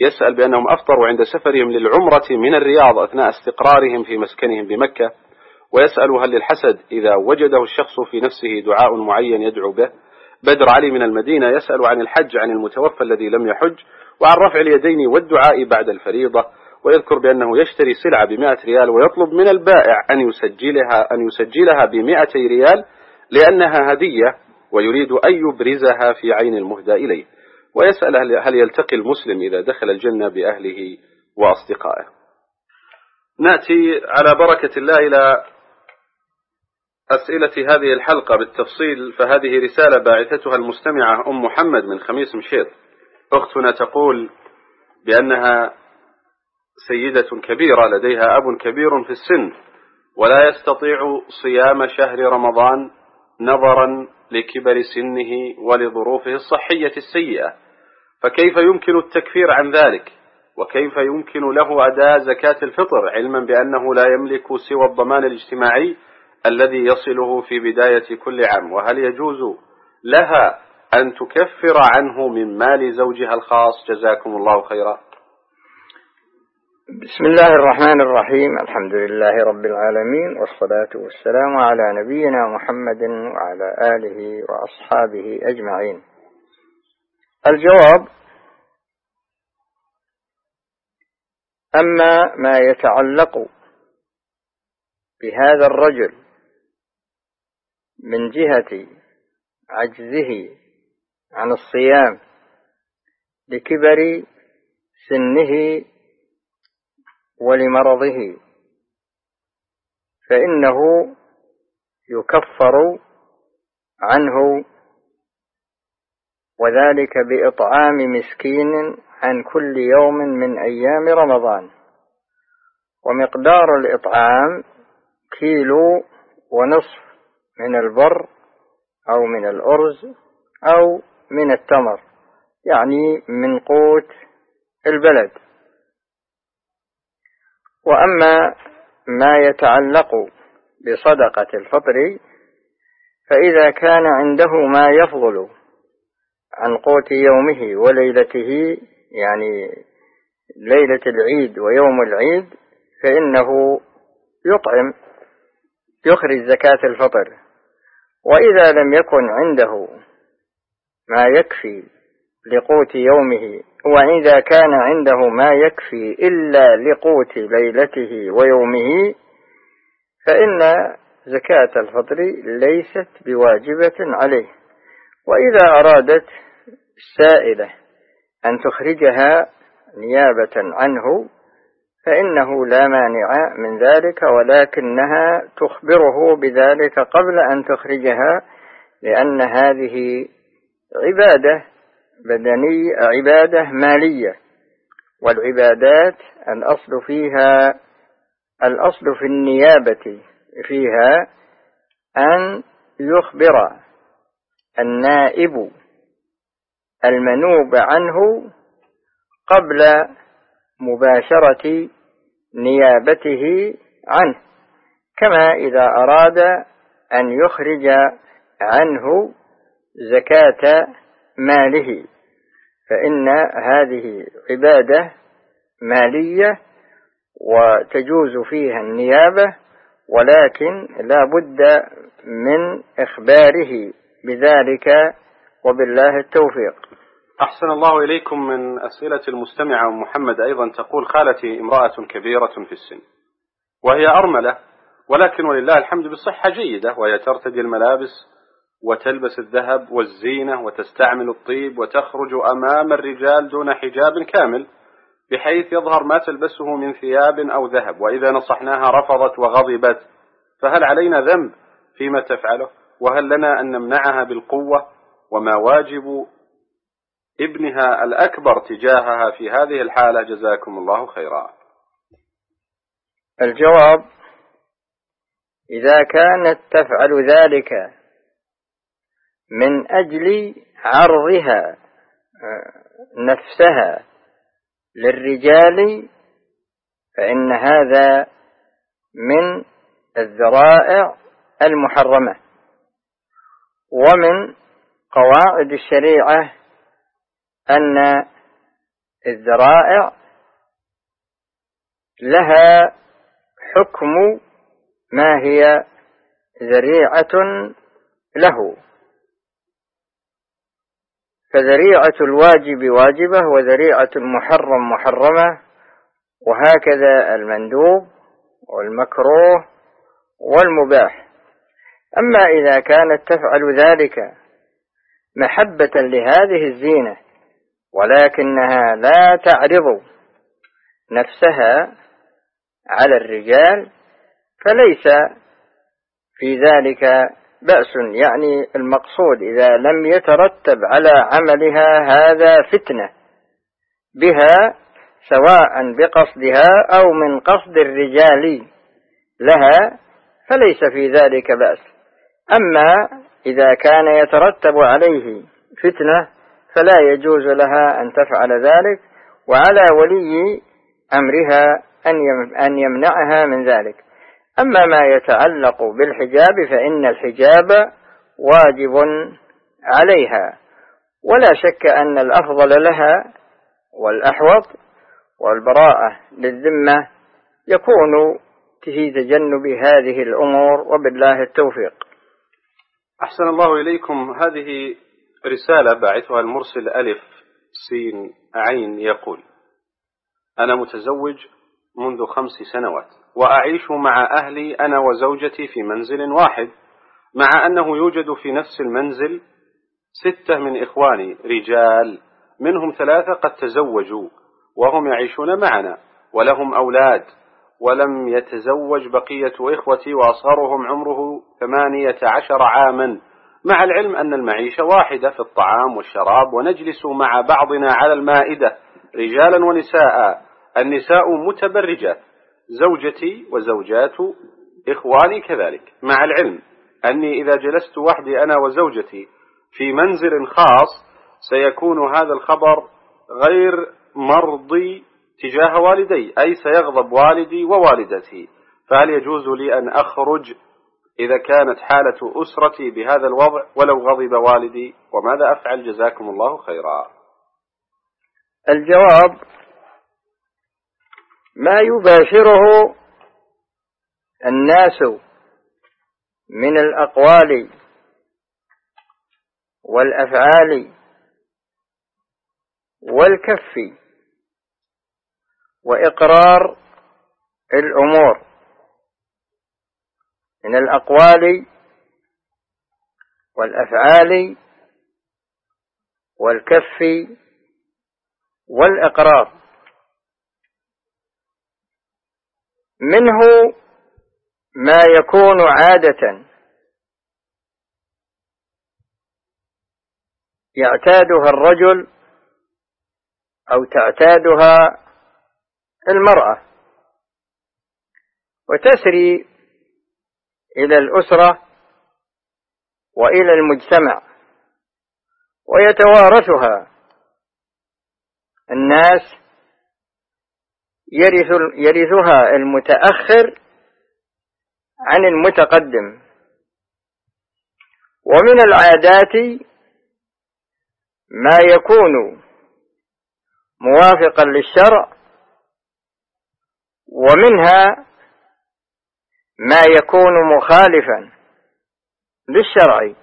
يسأل بأنهم أفطروا عند سفرهم للعمرة من الرياض أثناء استقرارهم في مسكنهم بمكة، ويسأل هل للحسد إذا وجده الشخص في نفسه دعاء معين يدعو به. بدر علي من المدينة يسأل عن الحج عن المتوفى الذي لم يحج، وعن رفع اليدين والدعاء بعد الفريضة، ويذكر بأنه يشتري سلعة ب100 ريال ويطلب من البائع أن يسجلها ب200 ريال لأنها هدية، ويريد أن يبرزها في عين المهدى إليه. ويسأل هل يلتقي المسلم إذا دخل الجنة بأهله وأصدقائه. نأتي على بركة الله إلى أسئلة هذه الحلقة بالتفصيل. فهذه رسالة باعثتها المستمعة أم محمد من خميس مشيط. أختنا تقول بأنها سيدة كبيرة لديها أب كبير في السن ولا يستطيع صيام شهر رمضان نظرا لكبر سنه ولظروفه الصحية السيئة، فكيف يمكن التكفير عن ذلك؟ وكيف يمكن له أداء زكاة الفطر علما بأنه لا يملك سوى الضمان الاجتماعي الذي يصله في بداية كل عام؟ وهل يجوز لها أن تكفر عنه من مال زوجها الخاص؟ جزاكم الله خيرا. بسم الله الرحمن الرحيم. الحمد لله رب العالمين، والصلاة والسلام على نبينا محمد وعلى آله وأصحابه أجمعين. الجواب: أما ما يتعلق بهذا الرجل من جهة عجزه عن الصيام لكبر سنه ولمرضه، فإنه يكفر عنه، وذلك بإطعام مسكين عن كل يوم من أيام رمضان، ومقدار الإطعام 1.5 كيلو من البر أو من الأرز أو من التمر، يعني من قوت البلد. وأما ما يتعلق بصدقة الفطر، فإذا كان عنده ما يفضل عن قوت يومه وليلته، يعني ليلة العيد ويوم العيد، فإنه يخرج زكاة الفطر. وإذا لم يكن عنده ما يكفي لقوت يومه، وإذا كان عنده ما يكفي إلا لقوت ليلته ويومه، فإن زكاة الفطر ليست بواجبة عليه. وإذا أرادت السائلة أن تخرجها نيابة عنه فإنه لا مانع من ذلك، ولكنها تخبره بذلك قبل أن تخرجها، لأن هذه عبادة بدنية، عبادة مالية، والعبادات الأصل في النيابة فيها أن يخبر النائب المنوب عنه قبل مباشرة نيابته عنه، كما إذا أراد أن يخرج عنه زكاة ماله، فإن هذه عبادة مالية وتجوز فيها النيابة، ولكن لا بد من إخباره بذلك، وبالله التوفيق. أحسن الله إليكم. من أسئلة المستمعة محمد أيضا تقول: خالتي امرأة كبيرة في السن وهي أرملة، ولكن ولله الحمد بالصحة جيدة، وهي ترتدي الملابس وتلبس الذهب والزينة وتستعمل الطيب وتخرج أمام الرجال دون حجاب كامل بحيث يظهر ما تلبسه من ثياب أو ذهب، وإذا نصحناها رفضت وغضبت، فهل علينا ذنب فيما تفعله؟ وهل لنا أن نمنعها بالقوة؟ وما واجب ابنها الأكبر تجاهها في هذه الحالة؟ جزاكم الله خيرا. الجواب: إذا كانت تفعل ذلك من أجل عرضها نفسها للرجال، فإن هذا من الذرائع المحرمة. ومن قواعد الشريعة أن الذرائع لها حكم ما هي ذريعة له، فذريعة الواجب واجبة وذريعة المحرم محرمة، وهكذا المندوب والمكروه والمباح. أما إذا كانت تفعل ذلك محبة لهذه الزينة ولكنها لا تعرض نفسها على الرجال فليس في ذلك بأس، يعني المقصود إذا لم يترتب على عملها هذا فتنة بها سواء بقصدها أو من قصد الرجال لها فليس في ذلك بأس. أما إذا كان يترتب عليه فتنة فلا يجوز لها أن تفعل ذلك، وعلى ولي أمرها أن يمنعها من ذلك. أما ما يتعلق بالحجاب فإن الحجاب واجب عليها، ولا شك أن الأفضل لها والأحوط والبراءة للذمة يكون في تجنب هذه الأمور، وبالله التوفيق. أحسن الله إليكم. هذه رسالة باعثها المرسل ألف سين عين يقول: أنا متزوج منذ 5 سنوات وأعيش مع أهلي أنا وزوجتي في منزل واحد، مع أنه يوجد في نفس المنزل 6 من إخواني رجال، منهم 3 قد تزوجوا وهم يعيشون معنا ولهم أولاد، ولم يتزوج بقية إخوتي وأصغرهم عمره 18 عاما، مع العلم أن المعيشة واحدة في الطعام والشراب، ونجلس مع بعضنا على المائدة رجالا ونساء، النساء متبرجات، زوجتي وزوجات إخواني كذلك، مع العلم أني إذا جلست وحدي أنا وزوجتي في منزل خاص سيكون هذا الخبر غير مرضي تجاه والدي، أي سيغضب والدي ووالدتي، فهل يجوز لي أن أخرج إذا كانت حالة أسرتي بهذا الوضع ولو غضب والدي؟ وماذا أفعل؟ جزاكم الله خيرا. الجواب: ما يباشره الناس من الأقوال والأفعال والكف وإقرار الأمور من الأقوال والأفعال والكف والإقرار، منه ما يكون عادة يعتادها الرجل أو تعتادها المرأة وتسري إلى الأسرة وإلى المجتمع ويتوارثها الناس، يرثها المتأخر عن المتقدم. ومن العادات ما يكون موافقا للشرع، ومنها ما يكون مخالفا للشرع.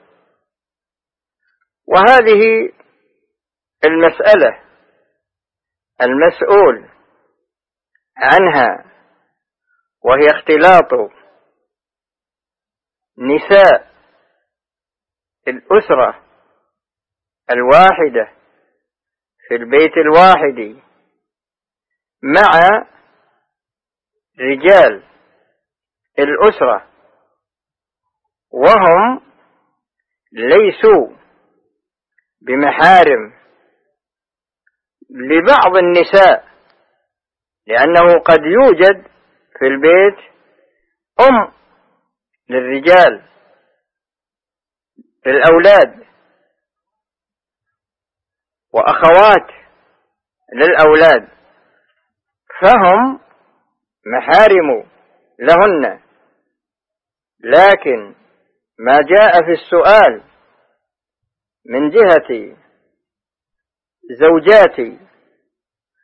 وهذه المسألة المسؤول عنها وهي اختلاط نساء الأسرة الواحدة في البيت الواحد مع رجال الأسرة وهم ليسوا بمحارم لبعض النساء، لأنه قد يوجد في البيت أم للرجال للأولاد وأخوات للأولاد، فهم محارم لهن. لكن ما جاء في السؤال من جهة زوجات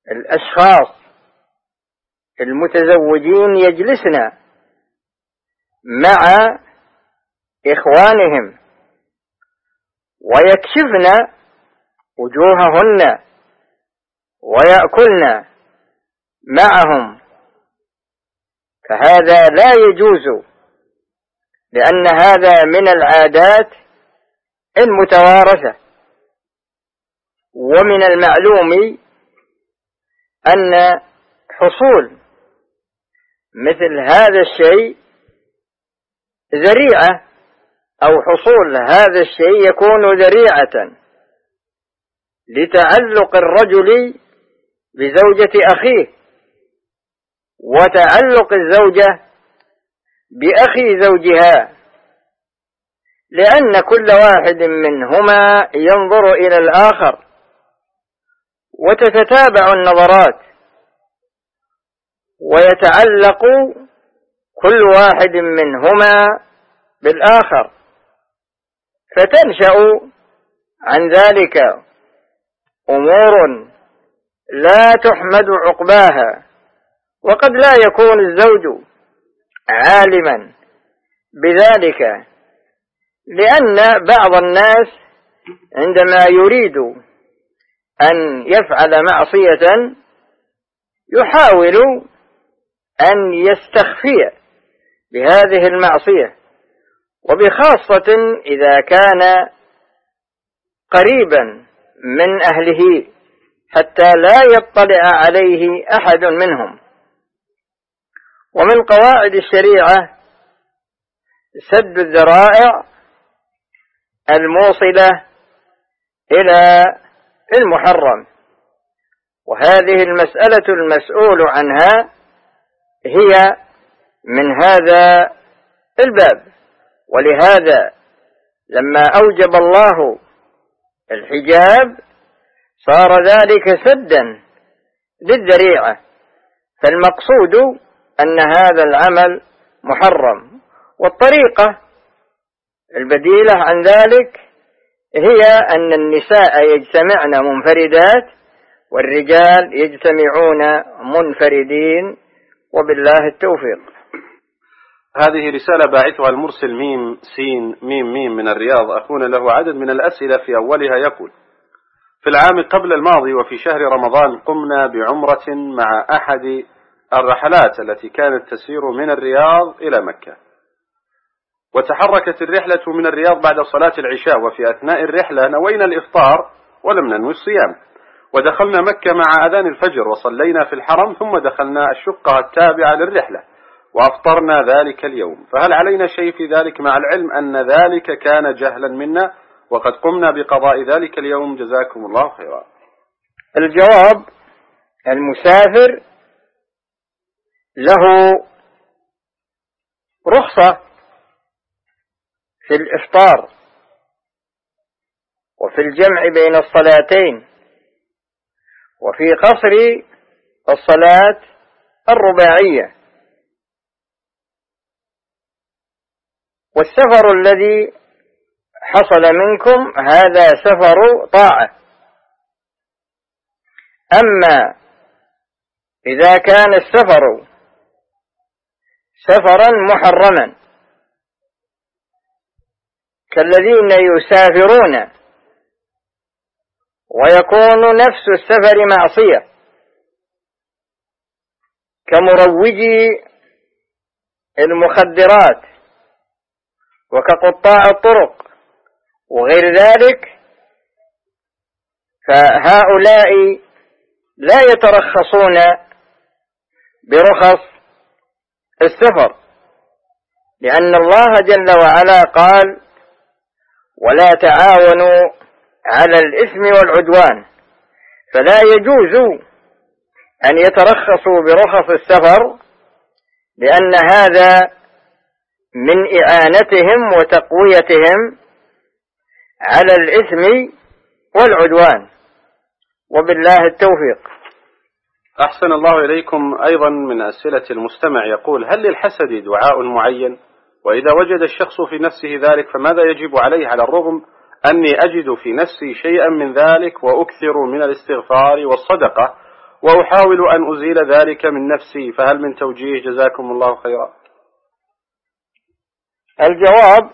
الأشخاص المتزوجين يجلسن مع إخوانهم ويكشفن وجوههن ويأكلن معهم، فهذا لا يجوز، لأن هذا من العادات المتوارثة. ومن المعلوم أن حصول مثل هذا الشيء ذريعة، أو حصول هذا الشيء يكون ذريعة لتعلق الرجل بزوجة أخيه، وتعلق الزوجة بأخي زوجها، لأن كل واحد منهما ينظر إلى الآخر وتتتابع النظرات، ويتعلق كل واحد منهما بالآخر، فتنشأ عن ذلك أمور لا تحمد عقباها. وقد لا يكون الزوج عالما بذلك، لأن بعض الناس عندما يريد أن يفعل معصية يحاول أن يستخفي بهذه المعصية، وبخاصة إذا كان قريبا من أهله حتى لا يطلع عليه أحد منهم. ومن قواعد الشريعة سد الذرائع الموصلة إلى المحرم، وهذه المسألة المسؤول عنها هي من هذا الباب. ولهذا لما أوجب الله الحجاب صار ذلك سدا للذريعة، فالمقصود أن هذا العمل محرم. والطريقة البديلة عن ذلك هي أن النساء يجتمعن منفردات والرجال يجتمعون منفردين، وبالله التوفيق. هذه رسالة باعثها المرسل ميم سين ميم ميم من الرياض. أخونا له عدد من الأسئلة، في أولها يقول: في العام قبل الماضي وفي شهر رمضان قمنا بعمرة مع أحد الرحلات التي كانت تسير من الرياض إلى مكة، وتحركت الرحلة من الرياض بعد صلاة العشاء، وفي أثناء الرحلة نوينا الإفطار ولم ننوي الصيام، ودخلنا مكة مع أذان الفجر وصلينا في الحرم، ثم دخلنا الشقة التابعة للرحلة وأفطرنا ذلك اليوم، فهل علينا شيء في ذلك مع العلم أن ذلك كان جهلا منا وقد قمنا بقضاء ذلك اليوم؟ جزاكم الله خيرا. الجواب: المسافر له رخصة في الإفطار وفي الجمع بين الصلاتين وفي قصر الصلاة الرباعية. والسفر الذي حصل منكم هذا سفر طاعة. أما إذا كان السفر سفرا محرما كالذين يسافرون ويكون نفس السفر معصية، كمروجي المخدرات وكقطاع الطرق وغير ذلك، فهؤلاء لا يترخصون برخص السفر، لأن الله جل وعلا قال: ولا تعاونوا على الإثم والعدوان، فلا يجوز أن يترخصوا برخص السفر، لأن هذا من إعانتهم وتقويتهم على الإثم والعدوان، وبالله التوفيق. أحسن الله إليكم. أيضا من أسئلة المستمع يقول: هل للحسد دعاء معين؟ وإذا وجد الشخص في نفسه ذلك فماذا يجب عليه، على الرغم أني أجد في نفسي شيئا من ذلك وأكثر من الاستغفار والصدقة، وأحاول أن أزيل ذلك من نفسي، فهل من توجيه؟ جزاكم الله خيرا. الجواب: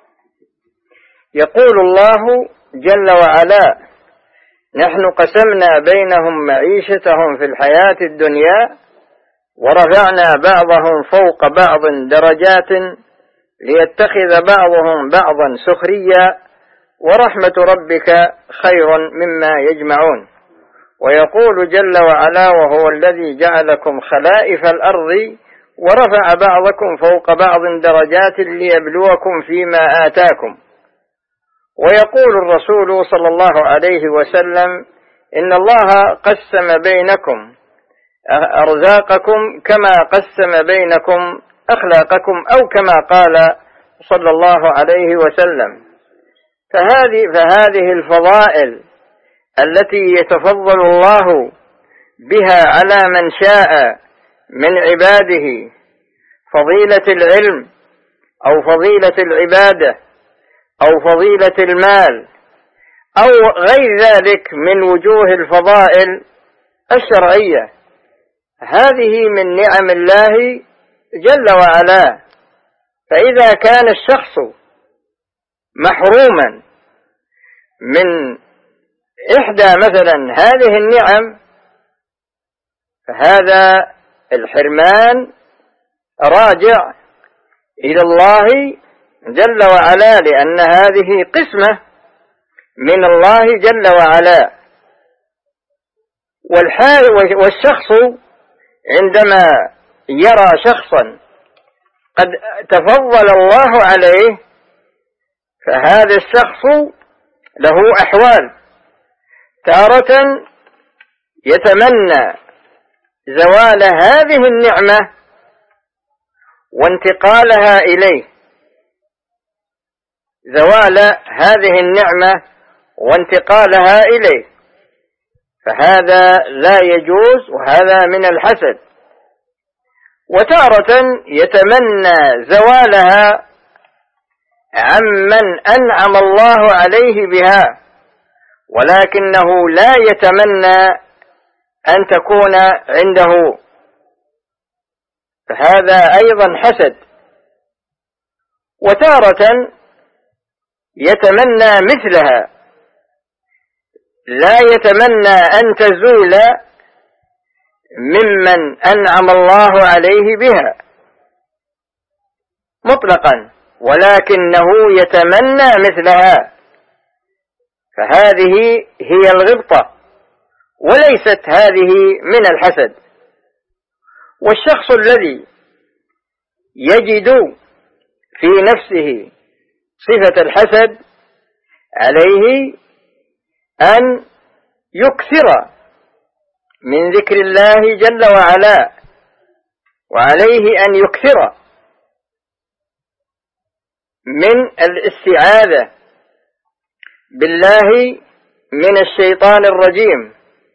يقول الله جل وعلا: نحن قسمنا بينهم معيشتهم في الحياة الدنيا ورفعنا بعضهم فوق بعض درجات ليتخذ بعضهم بعضا سخريا ورحمة ربك خير مما يجمعون. ويقول جل وعلا: وهو الذي جعلكم خلائف الأرض ورفع بعضكم فوق بعض درجات ليبلوكم فيما آتاكم. ويقول الرسول صلى الله عليه وسلم: إن الله قسم بينكم أرزاقكم كما قسم بينكم أخلاقكم، أو كما قال صلى الله عليه وسلم. فهذه الفضائل التي يتفضل الله بها على من شاء من عباده، فضيلة العلم أو فضيلة العبادة أو فضيلة المال أو غير ذلك من وجوه الفضائل الشرعية، هذه من نعم الله جل وعلا. فإذا كان الشخص محروما من إحدى مثلا هذه النعم، فهذا الحرمان راجع إلى الله جل وعلا، لأن هذه قسمة من الله جل وعلا. والشخص عندما يرى شخصا قد تفضل الله عليه، فهذا الشخص له أحوال: تارة يتمنى زوال هذه النعمة وانتقالها إليه، زوال هذه النعمة وانتقالها إليه، فهذا لا يجوز، وهذا من الحسد. وتارة يتمنى زوالها عمن أنعم الله عليه بها، ولكنه لا يتمنى أن تكون عنده، فهذا أيضا حسد. وتارة يتمنى مثلها، لا يتمنى أن تزول ممن أنعم الله عليه بها مطلقا، ولكنه يتمنى مثلها، فهذه هي الغبطة وليست هذه من الحسد. والشخص الذي يجد في نفسه صفة الحسد عليه أن يكثر من ذكر الله جل وعلا، وعليه أن يكثر من الاستعاذة بالله من الشيطان الرجيم،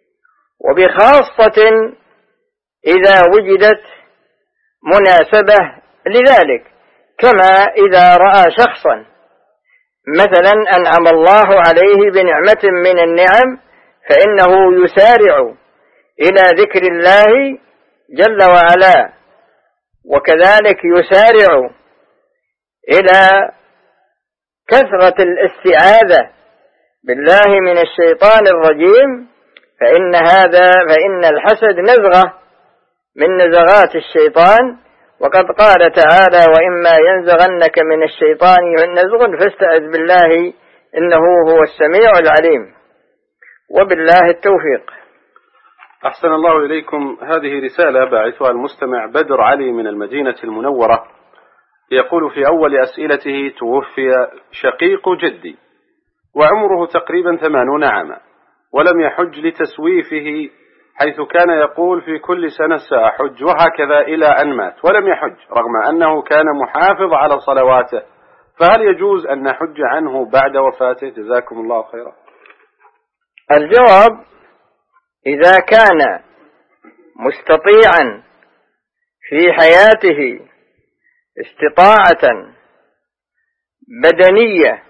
وبخاصة إذا وجدت مناسبة لذلك، كما إذا رأى شخصا مثلا أنعم الله عليه بنعمة من النعم، فإنه يسارع إلى ذكر الله جل وعلا، وكذلك يسارع إلى كثرة الاستعاذة بالله من الشيطان الرجيم، فإن الحسد نزغة من نزغات الشيطان، وقد قال تعالى: وإما ينزغنك من الشيطان نزغ فاستعذ بالله إنه هو السميع العليم. وبالله التوفيق. أحسن الله إليكم. هذه رسالة باعثها المستمع بدر علي من المدينة المنورة، يقول في أول أسئلته: توفي شقيق جدي وعمره تقريبا 80 عاما، ولم يحج لتسويفه، حيث كان يقول في كل سنة سأحج، وهكذا إلى أن مات ولم يحج، رغم أنه كان محافظ على صلواته، فهل يجوز أن نحج عنه بعد وفاته؟ جزاكم الله خيرا. الجواب: إذا كان مستطيعا في حياته استطاعة بدنية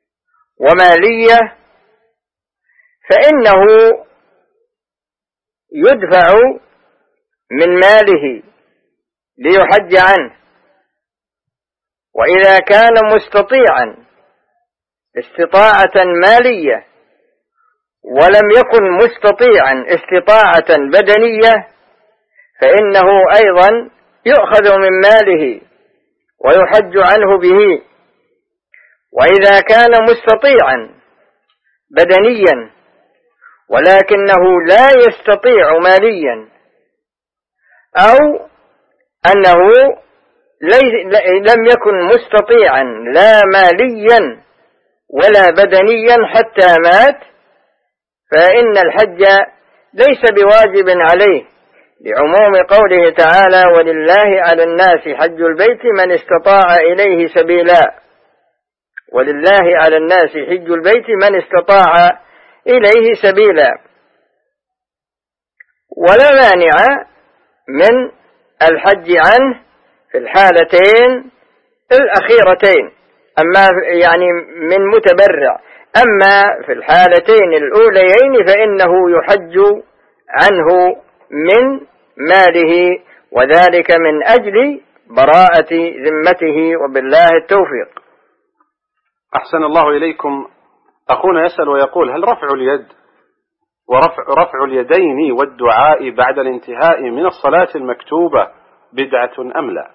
ومالية، فإنه يدفع من ماله ليحج عنه، وإذا كان مستطيعا استطاعة مالية ولم يكن مستطيعا استطاعة بدنية فإنه أيضا يؤخذ من ماله ويحج عنه به. وإذا كان مستطيعا بدنيا ولكنه لا يستطيع ماليا، أو أنه لم يكن مستطيعا لا ماليا ولا بدنيا حتى مات، فإن الحج ليس بواجب عليه، لعموم قوله تعالى: ولله على الناس حج البيت من استطاع إليه سبيلا. ولله على الناس حج البيت من استطاع إليه سبيلا. ولا مانع من الحج عنه في الحالتين الأخيرتين، أما يعني من متبرع. أما في الحالتين الأوليين فإنه يحج عنه من ماله، وذلك من أجل براءة ذمته، وبالله التوفيق. أحسن الله إليكم. أخونا يسأل ويقول: هل رفع اليد ورفع اليدين والدعاء بعد الانتهاء من الصلاة المكتوبة بدعة أم لا؟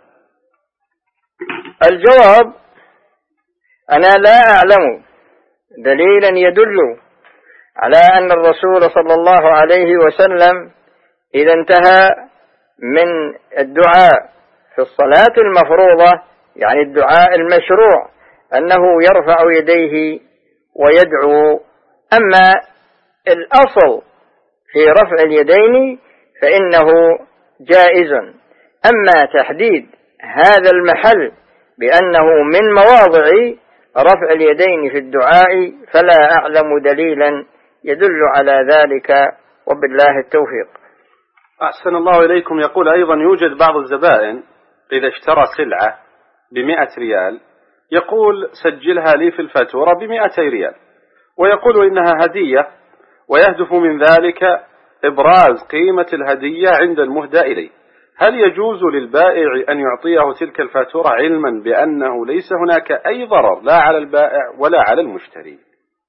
الجواب: أنا لا أعلم دليلا يدل على أن الرسول صلى الله عليه وسلم إذا انتهى من الدعاء في الصلاة المفروضة، يعني الدعاء المشروع، أنه يرفع يديه ويدعو. أما الأصل في رفع اليدين فإنه جائز. أما تحديد هذا المحل بأنه من مواضع رفع اليدين في الدعاء فلا أعلم دليلا يدل على ذلك، وبالله التوفيق. أحسن الله إليكم. يقول أيضا: يوجد بعض الزبائن إذا اشترى سلعة ب100 ريال يقول: سجلها لي في الفاتورة ب200 ريال، ويقول إنها هدية، ويهدف من ذلك إبراز قيمة الهدية عند المهدى إليه. هل يجوز للبائع أن يعطيه تلك الفاتورة علما بأنه ليس هناك أي ضرر لا على البائع ولا على المشتري؟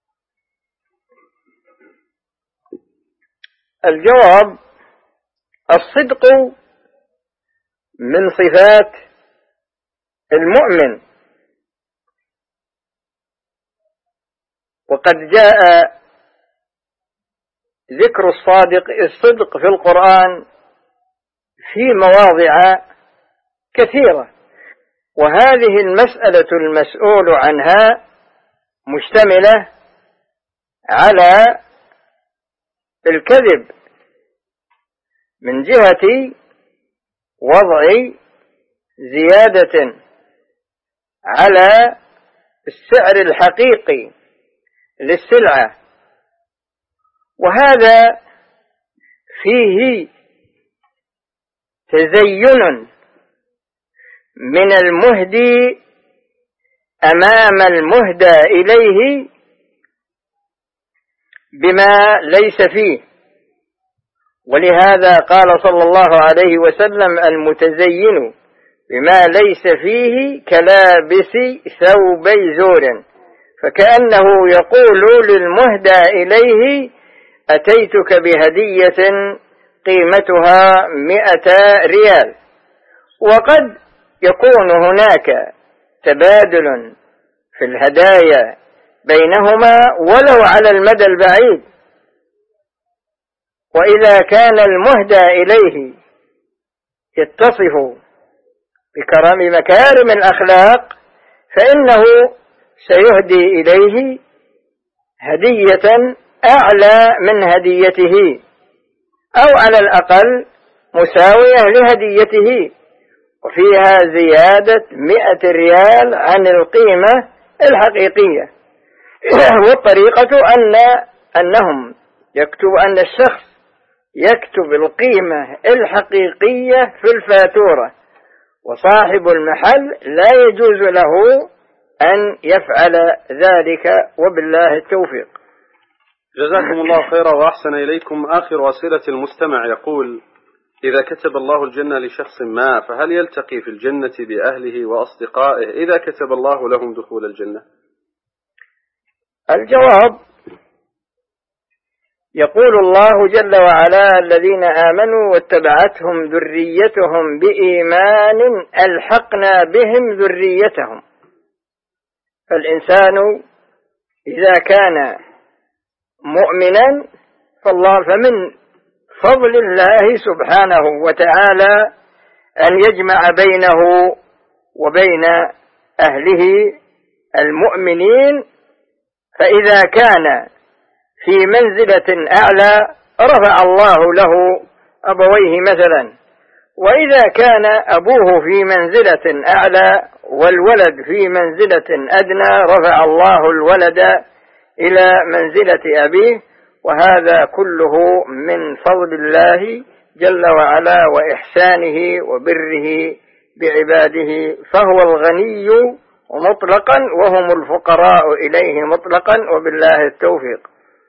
الجواب: الصدق من صفات المؤمن، وقد جاء ذكر الصدق في القرآن في مواضع كثيرة، وهذه المسألة المسؤول عنها مشتملة على الكذب من جهة وضع زيادة على السعر الحقيقي للسلعة، وهذا فيه تزين من المهدي أمام المهدى إليه بما ليس فيه. ولهذا قال صلى الله عليه وسلم: المتزين بما ليس فيه كلابس ثوبي زور، فكأنه يقول للمهدى إليه: أتيتك بهدية قيمتها 100 ريال. وقد يكون هناك تبادل في الهدايا بينهما ولو على المدى البعيد، وإذا كان المهدى إليه يتصف بمكارم الأخلاق فإنه سيهدي إليه هدية أعلى من هديته، أو على الأقل مساوية لهديته، وفيها زيادة 100 ريال عن القيمة الحقيقية. والطريقة أن الشخص يكتب القيمة الحقيقية في الفاتورة، وصاحب المحل لا يجوز له أن يفعل ذلك، وبالله التوفيق. جزاكم الله خيرا وأحسن إليكم. آخر أسئلة المستمع يقول: إذا كتب الله الجنة لشخص ما فهل يلتقي في الجنة بأهله وأصدقائه إذا كتب الله لهم دخول الجنة؟ الجواب: يقول الله جل وعلا: الذين آمنوا واتبعتهم ذريتهم بإيمان ألحقنا بهم ذريتهم. فالإنسان إذا كان مؤمنا فمن فضل الله سبحانه وتعالى أن يجمع بينه وبين أهله المؤمنين، فإذا كان في منزلة أعلى رفع الله له أبويه مثلا، وإذا كان أبوه في منزلة أعلى والولد في منزلة أدنى رفع الله الولد إلى منزلة أبيه. وهذا كله من فضل الله جل وعلا وإحسانه وبره بعباده، فهو الغني مطلقا وهم الفقراء إليه مطلقا، وبالله التوفيق.